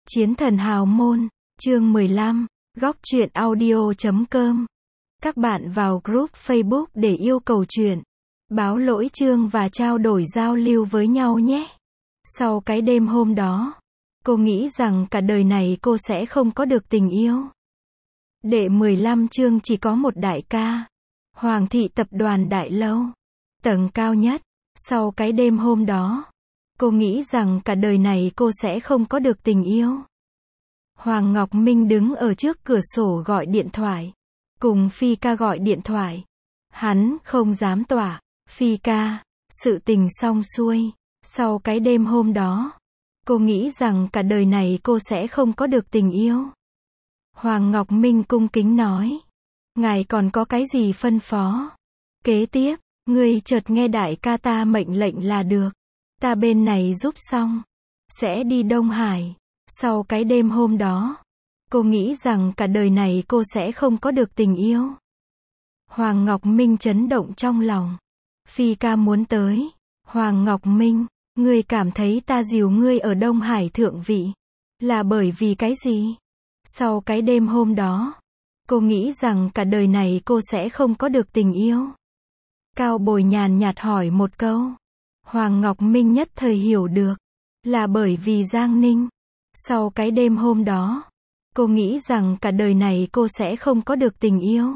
Chiến thần hào môn, chương 15, góc truyện audio.com. Các bạn vào group Facebook để yêu cầu truyện, báo lỗi chương và trao đổi giao lưu với nhau nhé. Sau cái đêm hôm đó, cô nghĩ rằng cả đời này cô sẽ không có được tình yêu. Đệ 15 chương chỉ có một đại ca. Hoàng thị tập đoàn Đại Lâu, tầng cao nhất. Sau cái đêm hôm đó, cô nghĩ rằng cả đời này cô sẽ không có được tình yêu. Hoàng Ngọc Minh đứng ở trước cửa sổ gọi điện thoại. Cùng Phi ca gọi điện thoại. Hắn không dám tỏa. Phi ca, sự tình xong xuôi. Sau cái đêm hôm đó, cô nghĩ rằng cả đời này cô sẽ không có được tình yêu. Hoàng Ngọc Minh cung kính nói. Ngài còn có cái gì phân phó? Kế tiếp, ngươi chợt nghe đại ca ta mệnh lệnh là được. Ta bên này giúp xong, sẽ đi Đông Hải. Sau cái đêm hôm đó, cô nghĩ rằng cả đời này cô sẽ không có được tình yêu. Hoàng Ngọc Minh chấn động trong lòng. Phi ca muốn tới. Hoàng Ngọc Minh, ngươi cảm thấy ta dìu ngươi ở Đông Hải thượng vị là bởi vì cái gì? Sau cái đêm hôm đó, cô nghĩ rằng cả đời này cô sẽ không có được tình yêu. Cao Bồi nhàn nhạt hỏi một câu. Hoàng Ngọc Minh nhất thời hiểu được. Là bởi vì Giang Ninh. Sau cái đêm hôm đó, cô nghĩ rằng cả đời này cô sẽ không có được tình yêu.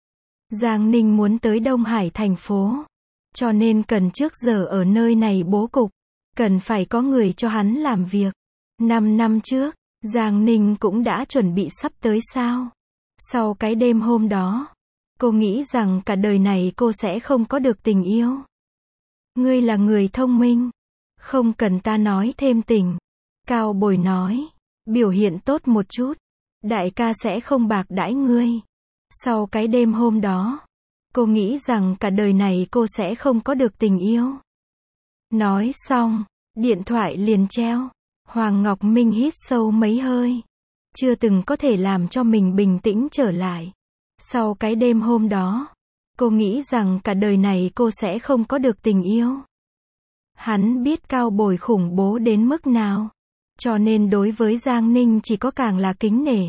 Giang Ninh muốn tới Đông Hải thành phố, cho nên cần trước giờ ở nơi này bố cục, cần phải có người cho hắn làm việc. 5 năm trước, Giang Ninh cũng đã chuẩn bị sắp tới sao. Sau cái đêm hôm đó, cô nghĩ rằng cả đời này cô sẽ không có được tình yêu. Ngươi là người thông minh, không cần ta nói thêm tình. Cao Bồi nói, biểu hiện tốt một chút, đại ca sẽ không bạc đãi ngươi. Sau cái đêm hôm đó, cô nghĩ rằng cả đời này cô sẽ không có được tình yêu. Nói xong, điện thoại liền treo. Hoàng Ngọc Minh hít sâu mấy hơi, chưa từng có thể làm cho mình bình tĩnh trở lại. Sau cái đêm hôm đó, cô nghĩ rằng cả đời này cô sẽ không có được tình yêu. Hắn biết Cao Bồi khủng bố đến mức nào, cho nên đối với Giang Ninh chỉ có càng là kính nể.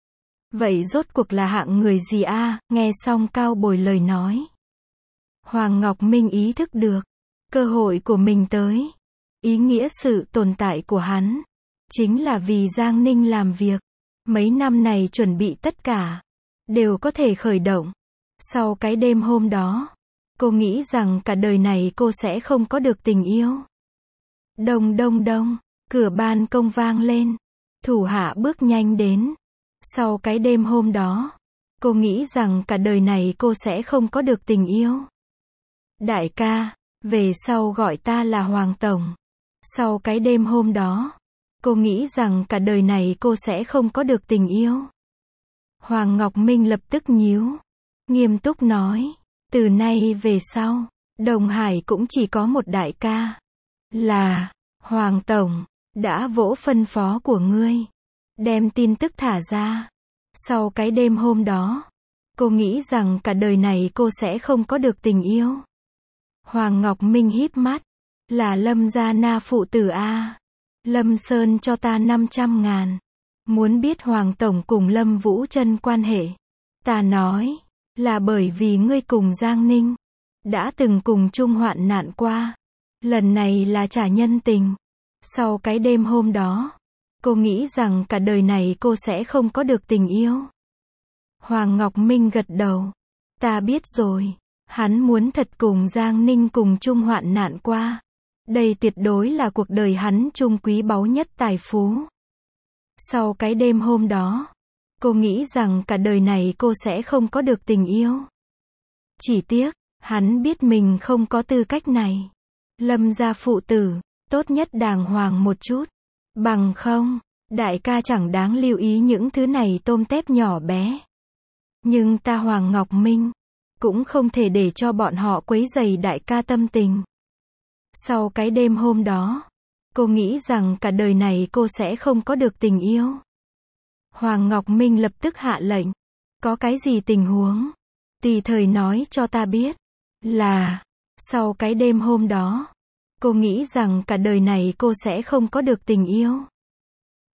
Vậy rốt cuộc là hạng người gì a? Nghe xong Cao Bồi lời nói, Hoàng Ngọc Minh ý thức được cơ hội của mình tới. Ý nghĩa sự tồn tại của hắn chính là vì Giang Ninh làm việc. Mấy năm này chuẩn bị tất cả đều có thể khởi động. Sau cái đêm hôm đó, cô nghĩ rằng cả đời này cô sẽ không có được tình yêu. Đông đông đông, cửa ban công vang lên. Thủ hạ bước nhanh đến. Sau cái đêm hôm đó, cô nghĩ rằng cả đời này cô sẽ không có được tình yêu. Đại ca, về sau gọi ta là Hoàng Tổng. Sau cái đêm hôm đó, cô nghĩ rằng cả đời này cô sẽ không có được tình yêu. Hoàng Ngọc Minh lập tức nhíu, nghiêm túc nói, từ nay về sau, Đông Hải cũng chỉ có một đại ca, là Hoàng Tổng. Đã vỗ phân phó của ngươi, đem tin tức thả ra. Sau cái đêm hôm đó, cô nghĩ rằng cả đời này cô sẽ không có được tình yêu. Hoàng Ngọc Minh híp mắt, là Lâm gia Na phụ tử a. Lâm Sơn cho ta 500.000. Muốn biết Hoàng Tổng cùng Lâm Vũ Trân quan hệ? Ta nói, là bởi vì ngươi cùng Giang Ninh đã từng cùng chung hoạn nạn qua. Lần này là trả nhân tình. Sau cái đêm hôm đó, cô nghĩ rằng cả đời này cô sẽ không có được tình yêu. Hoàng Ngọc Minh gật đầu. Ta biết rồi. Hắn muốn thật cùng Giang Ninh cùng chung hoạn nạn qua. Đây tuyệt đối là cuộc đời hắn chung quý báu nhất tài phú. Sau cái đêm hôm đó, cô nghĩ rằng cả đời này cô sẽ không có được tình yêu. Chỉ tiếc, hắn biết mình không có tư cách này. Lâm gia phụ tử, tốt nhất đàng hoàng một chút. Bằng không, đại ca chẳng đáng lưu ý những thứ này tôm tép nhỏ bé. Nhưng ta Hoàng Ngọc Minh cũng không thể để cho bọn họ quấy rầy đại ca tâm tình. Sau cái đêm hôm đó, cô nghĩ rằng cả đời này cô sẽ không có được tình yêu. Hoàng Ngọc Minh lập tức hạ lệnh. Có cái gì tình huống? Tùy thời nói cho ta biết. Là, sau cái đêm hôm đó, cô nghĩ rằng cả đời này cô sẽ không có được tình yêu.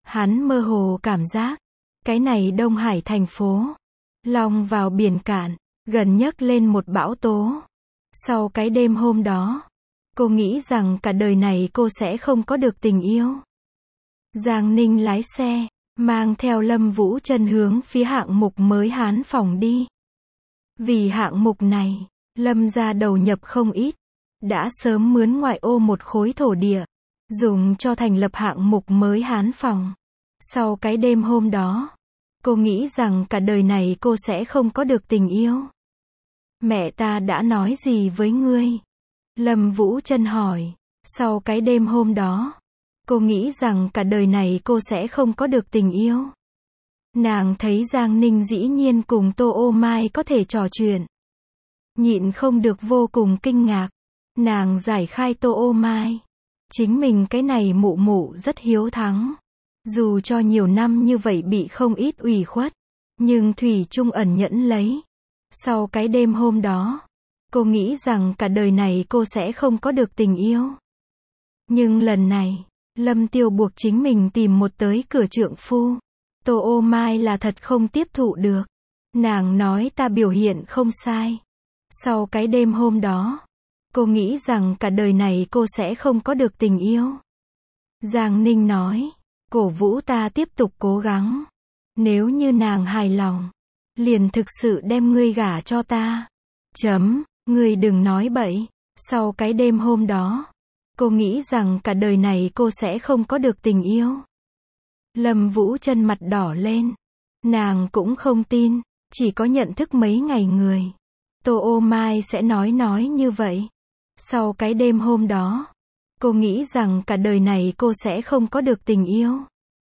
Hắn mơ hồ cảm giác, cái này Đông Hải thành phố, long vào biển cạn, gần nhấc lên một bão tố. Sau cái đêm hôm đó, cô nghĩ rằng cả đời này cô sẽ không có được tình yêu. Giang Ninh lái xe, mang theo Lâm Vũ Trân hướng phía hạng mục mới Hán Phòng đi. Vì hạng mục này, Lâm gia đầu nhập không ít, đã sớm mướn ngoại ô một khối thổ địa, dùng cho thành lập hạng mục mới Hán Phòng. Sau cái đêm hôm đó, cô nghĩ rằng cả đời này cô sẽ không có được tình yêu. Mẹ ta đã nói gì với ngươi? Lâm Vũ Trân hỏi. Sau cái đêm hôm đó, cô nghĩ rằng cả đời này cô sẽ không có được tình yêu. Nàng thấy Giang Ninh dĩ nhiên cùng Tô Ô Mai có thể trò chuyện. Nhịn không được vô cùng kinh ngạc. Nàng giải khai Tô Ô Mai. Chính mình cái này mụ mụ rất hiếu thắng. Dù cho nhiều năm như vậy bị không ít ủy khuất, nhưng thủy chung ẩn nhẫn lấy. Sau cái đêm hôm đó, cô nghĩ rằng cả đời này cô sẽ không có được tình yêu. Nhưng lần này, Lâm Tiêu buộc chính mình tìm một tới cửa trượng phu. Tô Ô Mai là thật không tiếp thụ được. Nàng nói ta biểu hiện không sai. Sau cái đêm hôm đó, cô nghĩ rằng cả đời này cô sẽ không có được tình yêu. Giang Ninh nói, cổ vũ ta tiếp tục cố gắng. Nếu như nàng hài lòng, liền thực sự đem ngươi gả cho ta. Ngươi đừng nói bậy. Sau cái đêm hôm đó, cô nghĩ rằng cả đời này cô sẽ không có được tình yêu. Lâm Vũ Trân mặt đỏ lên. Nàng cũng không tin, chỉ có nhận thức mấy ngày người. Tô Ô Mai sẽ nói như vậy. Sau cái đêm hôm đó, cô nghĩ rằng cả đời này cô sẽ không có được tình yêu.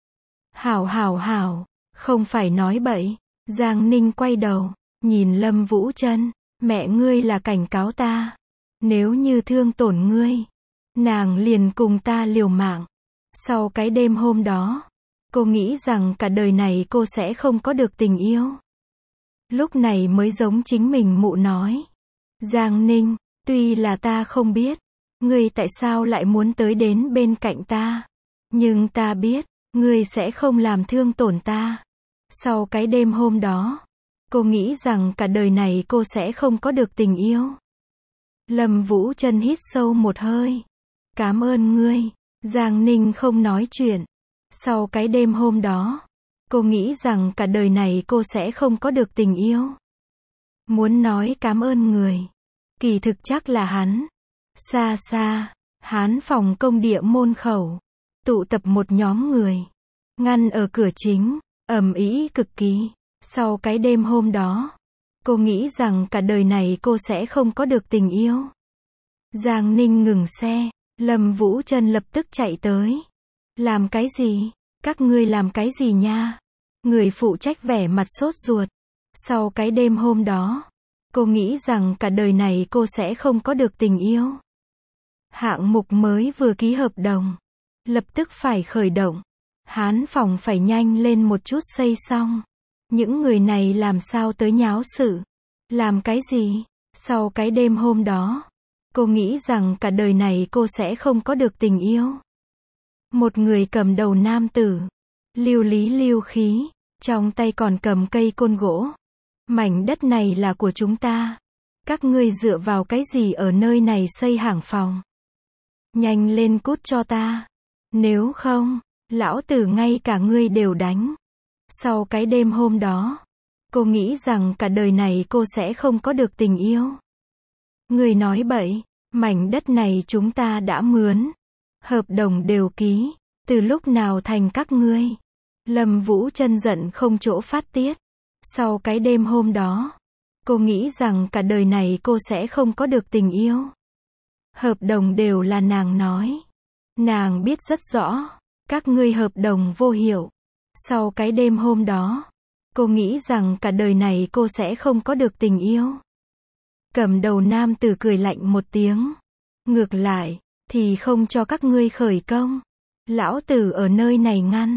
Hảo, không phải nói bậy. Giang Ninh quay đầu, nhìn Lâm Vũ Trân, mẹ ngươi là cảnh cáo ta. Nếu như thương tổn ngươi, nàng liền cùng ta liều mạng. Sau cái đêm hôm đó, cô nghĩ rằng cả đời này cô sẽ không có được tình yêu. Lúc này mới giống chính mình mụ nói. Giang Ninh, tuy là ta không biết, ngươi tại sao lại muốn tới đến bên cạnh ta. Nhưng ta biết, ngươi sẽ không làm thương tổn ta. Sau cái đêm hôm đó, cô nghĩ rằng cả đời này cô sẽ không có được tình yêu. Lâm Vũ Trân hít sâu một hơi. Cảm ơn ngươi. Giang Ninh không nói chuyện. Sau cái đêm hôm đó, cô nghĩ rằng cả đời này cô sẽ không có được tình yêu. Muốn nói cảm ơn người, kỳ thực chắc là hắn. Xa xa, Hán Phòng công địa môn khẩu, tụ tập một nhóm người, ngăn ở cửa chính, ầm ĩ cực kỳ. Sau cái đêm hôm đó, cô nghĩ rằng cả đời này cô sẽ không có được tình yêu. Giang Ninh ngừng xe, Lâm Vũ Trân lập tức chạy tới. Làm cái gì? Các ngươi làm cái gì nha? Người phụ trách vẻ mặt sốt ruột. Sau cái đêm hôm đó, cô nghĩ rằng cả đời này cô sẽ không có được tình yêu. Hạng mục mới vừa ký hợp đồng, lập tức phải khởi động. Hán Phòng phải nhanh lên một chút xây xong. Những người này làm sao tới nháo sự? Làm cái gì? Sau cái đêm hôm đó, cô nghĩ rằng cả đời này cô sẽ không có được tình yêu. Một người cầm đầu nam tử, lưu lý lưu khí, trong tay còn cầm cây côn gỗ. Mảnh đất này là của chúng ta. Các ngươi dựa vào cái gì ở nơi này xây hàng phòng? Nhanh lên cút cho ta. Nếu không, lão tử ngay cả ngươi đều đánh. Sau cái đêm hôm đó, cô nghĩ rằng cả đời này cô sẽ không có được tình yêu. Người nói bậy, mảnh đất này chúng ta đã mướn. Hợp đồng đều ký, từ lúc nào thành các ngươi? Lâm Vũ Trân giận không chỗ phát tiết. Sau cái đêm hôm đó, cô nghĩ rằng cả đời này cô sẽ không có được tình yêu. Hợp đồng đều là nàng nói. Nàng biết rất rõ, các ngươi hợp đồng vô hiệu. Sau cái đêm hôm đó, cô nghĩ rằng cả đời này cô sẽ không có được tình yêu. Cầm đầu nam tử cười lạnh một tiếng. Ngược lại, thì không cho các ngươi khởi công. Lão tử ở nơi này ngăn.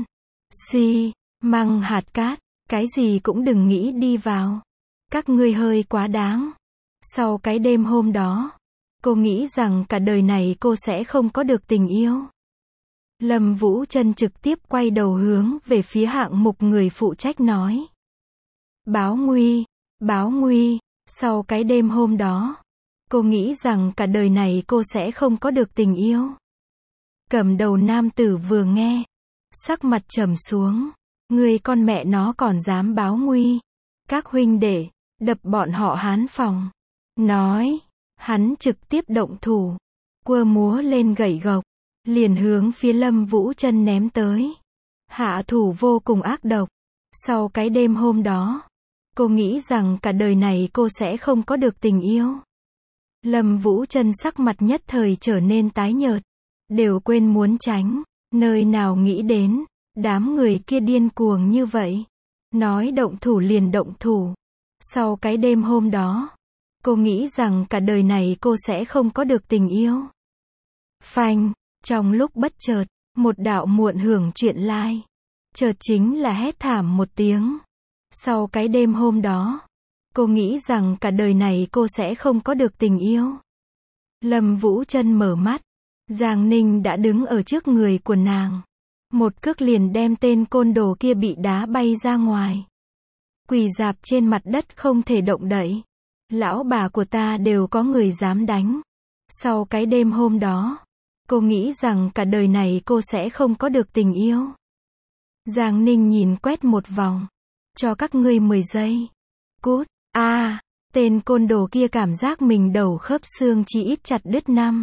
Măng hạt cát, cái gì cũng đừng nghĩ đi vào. Các ngươi hơi quá đáng. Sau cái đêm hôm đó, cô nghĩ rằng cả đời này cô sẽ không có được tình yêu. Lâm Vũ Trân trực tiếp quay đầu hướng về phía hạng mục người phụ trách nói. Báo nguy, báo nguy, sau cái đêm hôm đó, cô nghĩ rằng cả đời này cô sẽ không có được tình yêu. Cầm đầu nam tử vừa nghe, sắc mặt trầm xuống. Người con mẹ nó còn dám báo nguy. Các huynh đệ, đập bọn họ Hán phòng. Nói, hắn trực tiếp động thủ, quơ múa lên gậy gộc, liền hướng phía Lâm Vũ Trân ném tới. Hạ thủ vô cùng ác độc. Sau cái đêm hôm đó, cô nghĩ rằng cả đời này cô sẽ không có được tình yêu. Lâm Vũ Trân sắc mặt nhất thời trở nên tái nhợt, đều quên muốn tránh, nơi nào nghĩ đến, đám người kia điên cuồng như vậy. Nói động thủ liền động thủ. Sau cái đêm hôm đó, cô nghĩ rằng cả đời này cô sẽ không có được tình yêu. Phanh, trong lúc bất chợt, một đạo muộn hưởng chuyện lai. Chợt chính là hét thảm một tiếng. Sau cái đêm hôm đó, cô nghĩ rằng cả đời này cô sẽ không có được tình yêu. Lâm Vũ Trân mở mắt, Giang Ninh đã đứng ở trước người của nàng. Một cước liền đem tên côn đồ kia bị đá bay ra ngoài. Quỳ rạp trên mặt đất không thể động đậy. Lão bà của ta đều có người dám đánh. Sau cái đêm hôm đó, cô nghĩ rằng cả đời này cô sẽ không có được tình yêu. Giang Ninh nhìn quét một vòng. Cho các ngươi 10 giây. Cút. Tên côn đồ kia cảm giác mình đầu khớp xương chỉ ít chặt đứt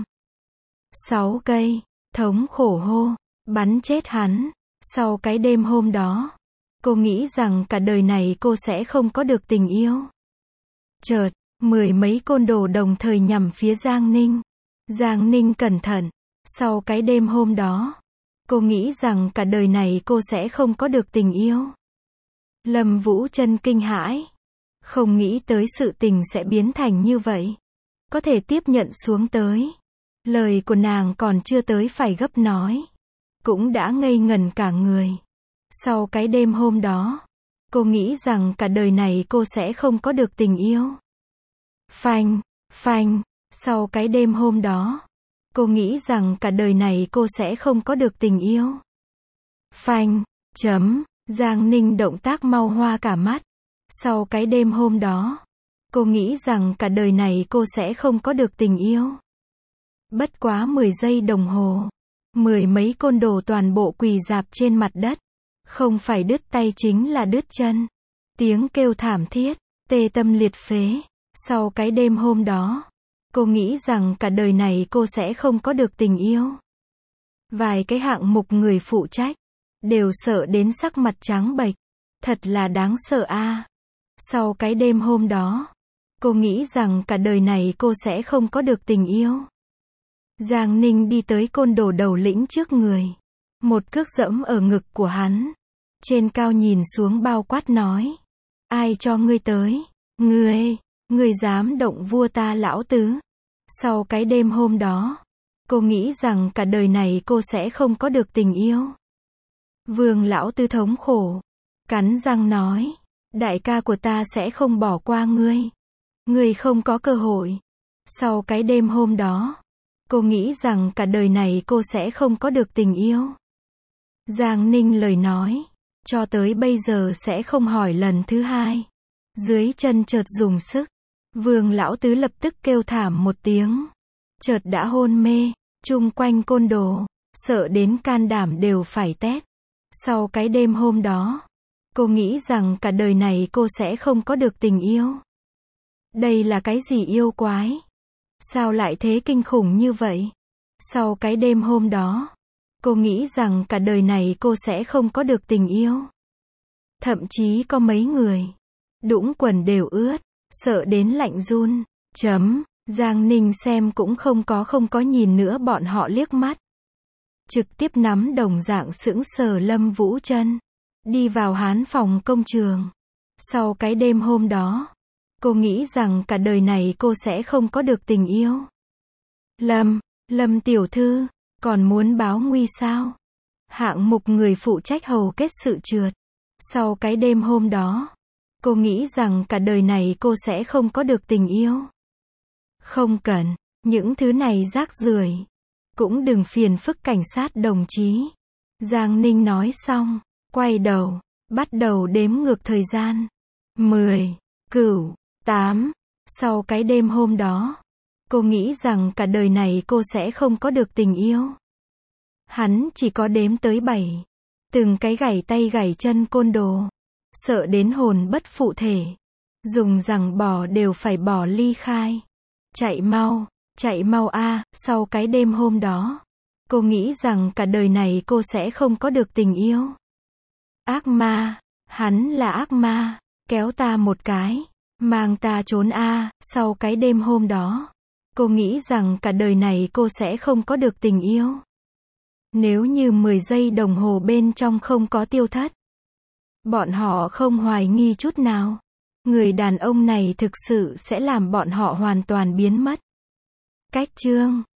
5-6 cây. Thống khổ hô. Bắn chết hắn. Sau cái đêm hôm đó, cô nghĩ rằng cả đời này cô sẽ không có được tình yêu. Chợt, 10 mấy côn đồ đồng thời nhằm phía Giang Ninh. Giang Ninh cẩn thận. Sau cái đêm hôm đó, cô nghĩ rằng cả đời này cô sẽ không có được tình yêu. Lâm Vũ Trân kinh hãi. Không nghĩ tới sự tình sẽ biến thành như vậy. Có thể tiếp nhận xuống tới. Lời của nàng còn chưa tới phải gấp nói. Cũng đã ngây ngẩn cả người. Sau cái đêm hôm đó, cô nghĩ rằng cả đời này cô sẽ không có được tình yêu. Phanh, phanh, sau cái đêm hôm đó, cô nghĩ rằng cả đời này cô sẽ không có được tình yêu. Phanh, Giang Ninh động tác mau hoa cả mắt. Sau cái đêm hôm đó, cô nghĩ rằng cả đời này cô sẽ không có được tình yêu. Bất quá 10 giây đồng hồ, 10 mấy côn đồ toàn bộ quỳ rạp trên mặt đất. Không phải đứt tay chính là đứt chân. Tiếng kêu thảm thiết, tê tâm liệt phế. Sau cái đêm hôm đó, cô nghĩ rằng cả đời này cô sẽ không có được tình yêu. Vài cái hạng mục người phụ trách, đều sợ đến sắc mặt trắng bệch. Thật là đáng sợ a. Sau cái đêm hôm đó, cô nghĩ rằng cả đời này cô sẽ không có được tình yêu. Giang Ninh đi tới côn đồ đầu lĩnh trước người. Một cước dẫm ở ngực của hắn. Trên cao nhìn xuống bao quát nói. Ai cho ngươi tới? Ngươi dám động vua ta lão tứ. Sau cái đêm hôm đó, cô nghĩ rằng cả đời này cô sẽ không có được tình yêu. Vương lão tứ thống khổ. Cắn răng nói. Đại ca của ta sẽ không bỏ qua ngươi. Ngươi không có cơ hội. Sau cái đêm hôm đó, cô nghĩ rằng cả đời này cô sẽ không có được tình yêu. Giang Ninh lời nói, cho tới bây giờ sẽ không hỏi lần thứ hai. Dưới chân chợt dùng sức, Vương lão tứ lập tức kêu thảm một tiếng. Chợt đã hôn mê, chung quanh côn đồ, sợ đến can đảm đều phải tét. Sau cái đêm hôm đó, cô nghĩ rằng cả đời này cô sẽ không có được tình yêu. Đây là cái gì yêu quái? Sao lại thế kinh khủng như vậy? Sau cái đêm hôm đó, cô nghĩ rằng cả đời này cô sẽ không có được tình yêu. Thậm chí có mấy người, đũng quần đều ướt, sợ đến lạnh run. Giang Ninh xem cũng không có nhìn nữa bọn họ liếc mắt. Trực tiếp nắm đồng dạng sững sờ Lâm Vũ Trân. Đi vào Hán phòng công trường. Sau cái đêm hôm đó, cô nghĩ rằng cả đời này cô sẽ không có được tình yêu. Lâm tiểu thư, còn muốn báo nguy sao? Hạng mục người phụ trách hầu kết sự trượt. Sau cái đêm hôm đó, cô nghĩ rằng cả đời này cô sẽ không có được tình yêu. Không cần, những thứ này rác rưởi. Cũng đừng phiền phức cảnh sát đồng chí. Giang Ninh nói xong, quay đầu, bắt đầu đếm ngược thời gian. 10, 9, 8. Sau cái đêm hôm đó, cô nghĩ rằng cả đời này cô sẽ không có được tình yêu. Hắn chỉ có đếm tới 7. Từng cái gảy tay gảy chân côn đồ. Sợ đến hồn bất phụ thể. Dùng rằng bỏ đều phải bỏ ly khai. Chạy mau a. Sau cái đêm hôm đó, cô nghĩ rằng cả đời này cô sẽ không có được tình yêu. Ác ma, hắn là ác ma, kéo ta một cái, mang ta trốn a. Sau cái đêm hôm đó, cô nghĩ rằng cả đời này cô sẽ không có được tình yêu. Nếu như 10 giây đồng hồ bên trong không có tiêu thất, bọn họ không hoài nghi chút nào. Người đàn ông này thực sự sẽ làm bọn họ hoàn toàn biến mất. Cách chương